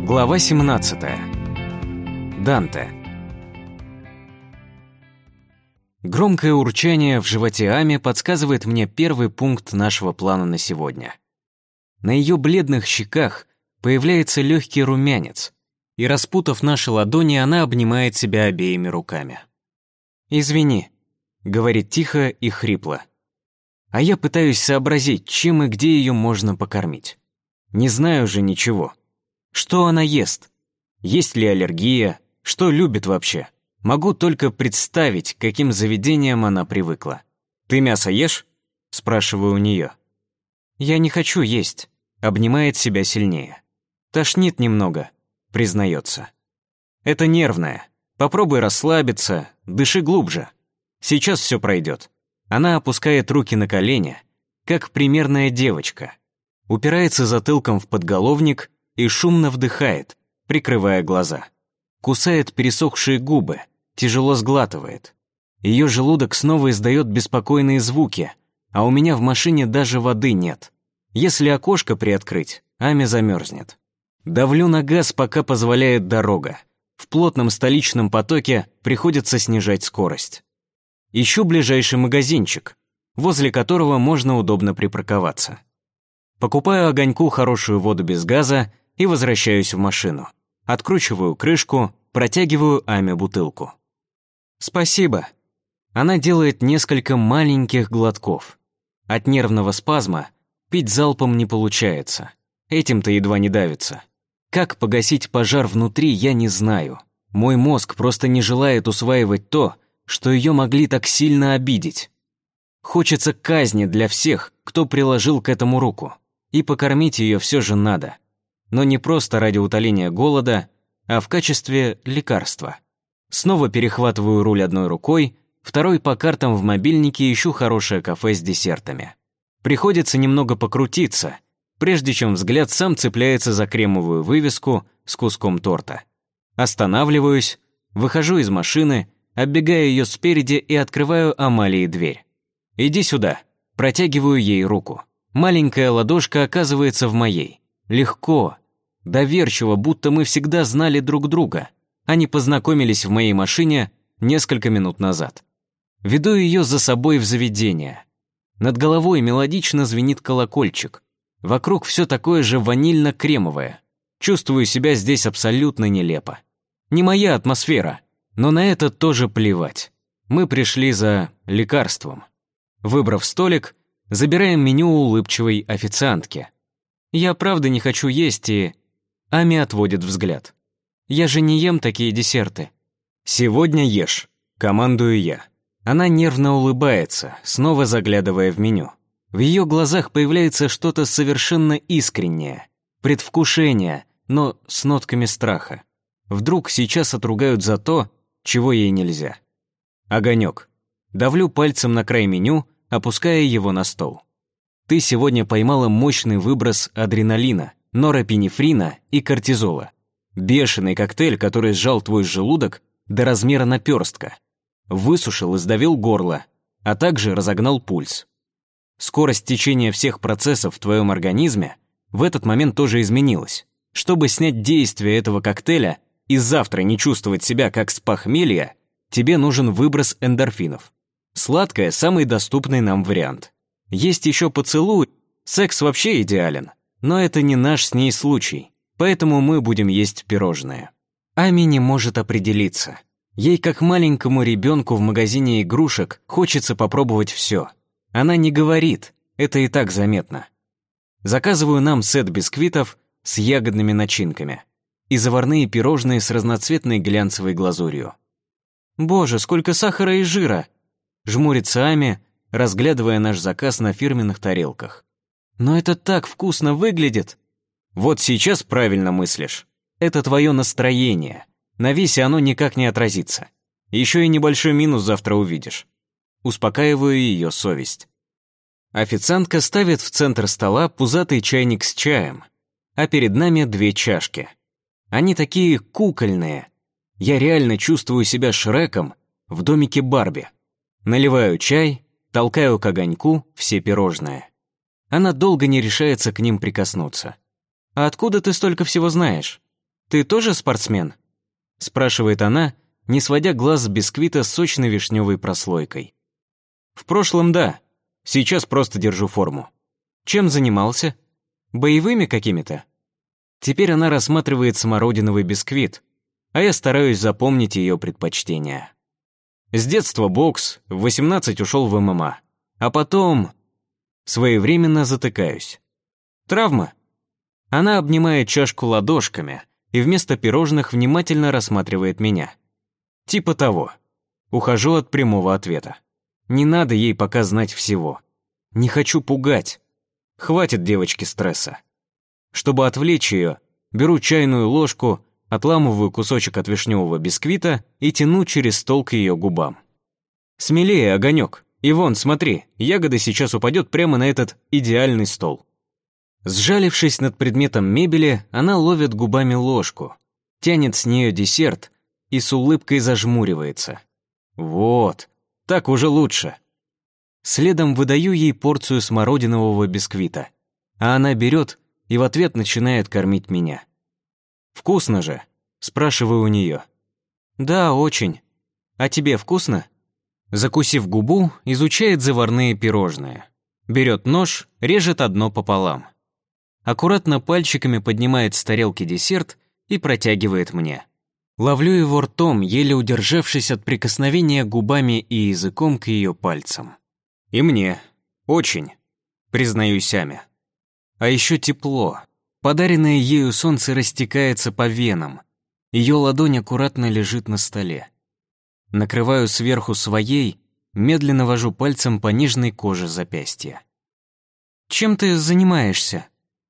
Глава 17. Данте. Громкое урчание в животе Ами подсказывает мне первый пункт нашего плана на сегодня. На ее бледных щеках появляется легкий румянец, и, распутав наши ладони, она обнимает себя обеими руками. «Извини», — говорит тихо и хрипло. А я пытаюсь сообразить, чем и где ее можно покормить. Не знаю же ничего. Что она ест? Есть ли аллергия? Что любит вообще? Могу только представить, к каким заведениям она привыкла. «Ты мясо ешь?» – спрашиваю у нее. «Я не хочу есть», – обнимает себя сильнее. «Тошнит немного», – признается. «Это нервное. Попробуй расслабиться, дыши глубже. Сейчас все пройдет». Она опускает руки на колени, как примерная девочка, упирается затылком в подголовник и шумно вдыхает, прикрывая глаза. Кусает пересохшие губы, тяжело сглатывает. Ее желудок снова издает беспокойные звуки, а у меня в машине даже воды нет. Если окошко приоткрыть, Ами замерзнет. Давлю на газ, пока позволяет дорога. В плотном столичном потоке приходится снижать скорость. Ищу ближайший магазинчик, возле которого можно удобно припарковаться. Покупаю огоньку хорошую воду без газа и возвращаюсь в машину. Откручиваю крышку, протягиваю Аме бутылку. «Спасибо». Она делает несколько маленьких глотков. От нервного спазма пить залпом не получается. Этим-то едва не давится. Как погасить пожар внутри, я не знаю. Мой мозг просто не желает усваивать то, что ее могли так сильно обидеть. Хочется казни для всех, кто приложил к этому руку. И покормить ее все же надо. Но не просто ради утоления голода, а в качестве лекарства. Снова перехватываю руль одной рукой, второй по картам в мобильнике ищу хорошее кафе с десертами. Приходится немного покрутиться, прежде чем взгляд сам цепляется за кремовую вывеску с куском торта. Останавливаюсь, выхожу из машины, оббегаю ее спереди и открываю Амалии дверь. «Иди сюда», протягиваю ей руку. Маленькая ладошка оказывается в моей. Легко, доверчиво, будто мы всегда знали друг друга. Они познакомились в моей машине несколько минут назад. Веду ее за собой в заведение. Над головой мелодично звенит колокольчик. Вокруг все такое же ванильно-кремовое. Чувствую себя здесь абсолютно нелепо. Не моя атмосфера. Но на это тоже плевать. Мы пришли за лекарством. Выбрав столик, забираем меню у улыбчивой официантки. Я правда не хочу есть и... Ами отводит взгляд. Я же не ем такие десерты. Сегодня ешь, командую я. Она нервно улыбается, снова заглядывая в меню. В ее глазах появляется что-то совершенно искреннее. Предвкушение, но с нотками страха. Вдруг сейчас отругают за то, чего ей нельзя. Огонек. Давлю пальцем на край меню, опуская его на стол. Ты сегодня поймала мощный выброс адреналина, норопинефрина и кортизола. Бешеный коктейль, который сжал твой желудок до размера наперстка. Высушил и сдавил горло, а также разогнал пульс. Скорость течения всех процессов в твоем организме в этот момент тоже изменилась. Чтобы снять действие этого коктейля и завтра не чувствовать себя как с похмелья, тебе нужен выброс эндорфинов. Сладкое – самый доступный нам вариант. Есть еще поцелуй, секс вообще идеален. Но это не наш с ней случай, поэтому мы будем есть пирожное. Ами не может определиться. Ей, как маленькому ребенку в магазине игрушек, хочется попробовать все. Она не говорит, это и так заметно. Заказываю нам сет бисквитов с ягодными начинками и заварные пирожные с разноцветной глянцевой глазурью. «Боже, сколько сахара и жира!» Жмурится Ами, разглядывая наш заказ на фирменных тарелках. «Но это так вкусно выглядит!» «Вот сейчас правильно мыслишь. Это твое настроение. На весе оно никак не отразится. Еще и небольшой минус завтра увидишь». Успокаиваю ее совесть. Официантка ставит в центр стола пузатый чайник с чаем, а перед нами 2 чашки. Они такие кукольные. Я реально чувствую себя Шреком в домике Барби. Наливаю чай, толкаю к огоньку все пирожные. Она долго не решается к ним прикоснуться. «А откуда ты столько всего знаешь?» «Ты тоже спортсмен?» — спрашивает она, не сводя глаз с бисквита с сочной вишневой прослойкой. «В прошлом, да. Сейчас просто держу форму». «Чем занимался? Боевыми какими-то?» Теперь она рассматривает смородиновый бисквит, а я стараюсь запомнить ее предпочтения. С детства бокс, в 18 ушел в ММА. А потом... Своевременно затыкаюсь. Травма? Она обнимает чашку ладошками и вместо пирожных внимательно рассматривает меня. Типа того. Ухожу от прямого ответа. Не надо ей пока знать всего. Не хочу пугать. Хватит девочке стресса. Чтобы отвлечь ее, беру чайную ложку, отламываю кусочек от вишневого бисквита и тяну через стол к ее губам. «Смелее, огонек. И вон, смотри, ягода сейчас упадет прямо на этот идеальный стол». Сжалившись над предметом мебели, она ловит губами ложку, тянет с нее десерт и с улыбкой зажмуривается. «Вот, так уже лучше». Следом выдаю ей порцию смородинового бисквита, а она берет и в ответ начинает кормить меня. «Вкусно же?» — спрашиваю у нее. «Да, очень. А тебе вкусно?» Закусив губу, изучает заварные пирожные. Берет нож, режет одно пополам. Аккуратно пальчиками поднимает с тарелки десерт и протягивает мне. Ловлю его ртом, еле удержавшись от прикосновения губами и языком к ее пальцам. «И мне. Очень», — признаюсь Аме. А еще тепло. Подаренное ею солнце растекается по венам. Ее ладонь аккуратно лежит на столе. Накрываю сверху своей, медленно вожу пальцем по нежной коже запястья. «Чем ты занимаешься?»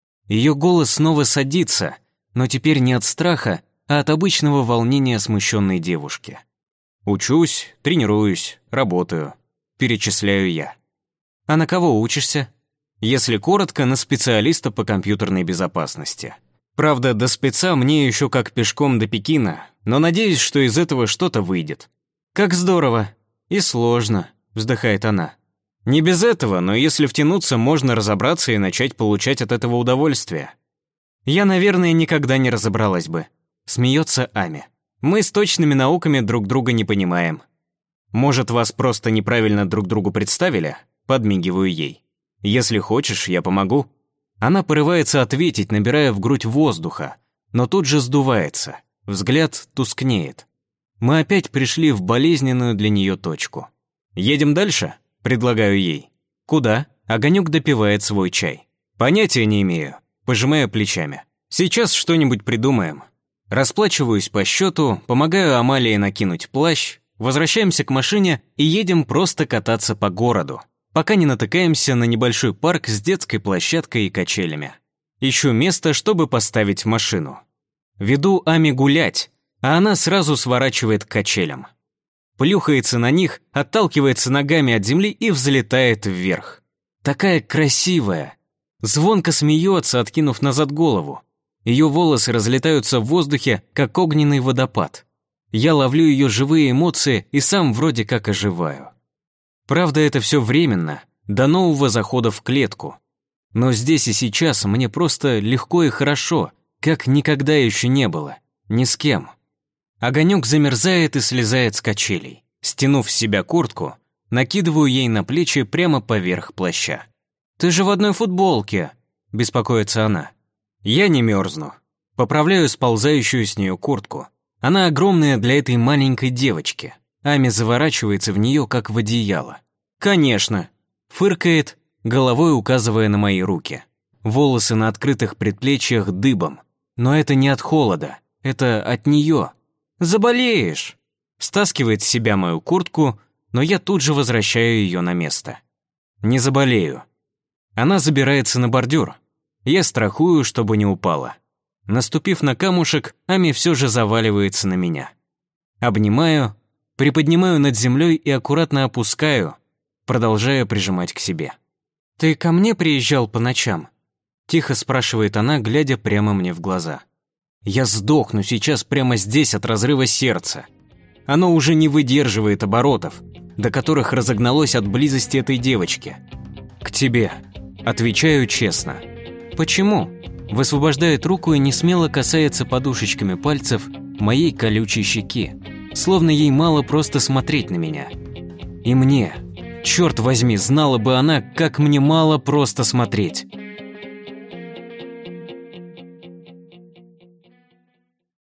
Ее голос снова садится, но теперь не от страха, а от обычного волнения смущенной девушки. «Учусь, тренируюсь, работаю», — перечисляю я. «А на кого учишься?» Если коротко, на специалиста по компьютерной безопасности. Правда, до спеца мне еще как пешком до Пекина, но надеюсь, что из этого что-то выйдет. «Как здорово! И сложно», — вздыхает она. «Не без этого, но если втянуться, можно разобраться и начать получать от этого удовольствие». «Я, наверное, никогда не разобралась бы», — смеется Ами. «Мы с точными науками друг друга не понимаем». «Может, вас просто неправильно друг другу представили?» — подмигиваю ей. «Если хочешь, я помогу». Она порывается ответить, набирая в грудь воздуха, но тут же сдувается, взгляд тускнеет. Мы опять пришли в болезненную для нее точку. «Едем дальше?» — предлагаю ей. «Куда?» — Огонек допивает свой чай. «Понятия не имею», — пожимая плечами. «Сейчас что-нибудь придумаем». Расплачиваюсь по счету, помогаю Амалии накинуть плащ, возвращаемся к машине и едем просто кататься по городу, пока не натыкаемся на небольшой парк с детской площадкой и качелями. Ищу место, чтобы поставить машину. Веду Ами гулять, а она сразу сворачивает к качелям. Плюхается на них, отталкивается ногами от земли и взлетает вверх. Такая красивая. Звонко смеется, откинув назад голову. Ее волосы разлетаются в воздухе, как огненный водопад. Я ловлю ее живые эмоции и сам вроде как оживаю. Правда, это все временно, до нового захода в клетку. Но здесь и сейчас мне просто легко и хорошо, как никогда еще не было, ни с кем. Огонек замерзает и слезает с качелей. Стянув с себя куртку, накидываю ей на плечи прямо поверх плаща. «Ты же в одной футболке», — беспокоится она. Я не мерзну. Поправляю сползающую с нее куртку. Она огромная для этой маленькой девочки. Ами заворачивается в нее, как в одеяло. «Конечно», — фыркает, головой указывая на мои руки. Волосы на открытых предплечьях дыбом. Но это не от холода, это от нее. «Заболеешь!» Стаскивает с себя мою куртку, но я тут же возвращаю ее на место. «Не заболею». Она забирается на бордюр. Я страхую, чтобы не упала. Наступив на камушек, Ами все же заваливается на меня. Обнимаю, приподнимаю над землей и аккуратно опускаю, продолжая прижимать к себе. «Ты ко мне приезжал по ночам?» Тихо спрашивает она, глядя прямо мне в глаза. Я сдохну сейчас прямо здесь от разрыва сердца. Оно уже не выдерживает оборотов, до которых разогналось от близости этой девочки. «К тебе», отвечаю честно. «Почему?» высвобождает руку и несмело касается подушечками пальцев моей колючей щеки, словно ей мало просто смотреть на меня. И мне, черт возьми, знала бы она, как мне мало просто смотреть.